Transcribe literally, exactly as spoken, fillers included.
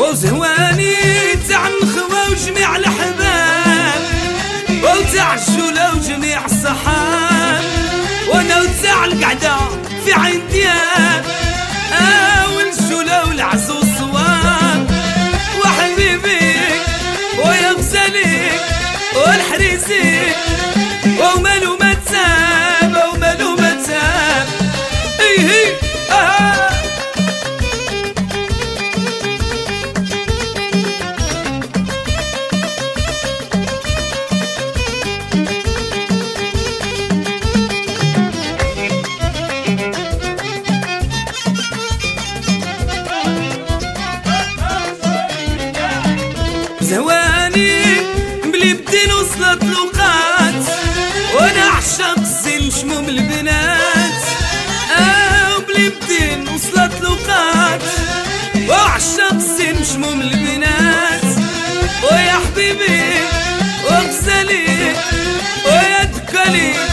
وزهواني تاع النخوة وجميع الأحباب وتاع الجولة وجميع الصحاب وانا وتاع القعدة في عين دياب اه والجولة والعز والصواب وحبيبي ويا غزالي والحريسي ومالو ما تساب ومالو ما تساب ايه اه زواني بلي بدين وصلت لوقات وانا عشق الزين شموم البنات اه بلي بدين وصلت لوقات وعشق الزين شموم البنات ويا حبيبي وغزالي ويا دكالي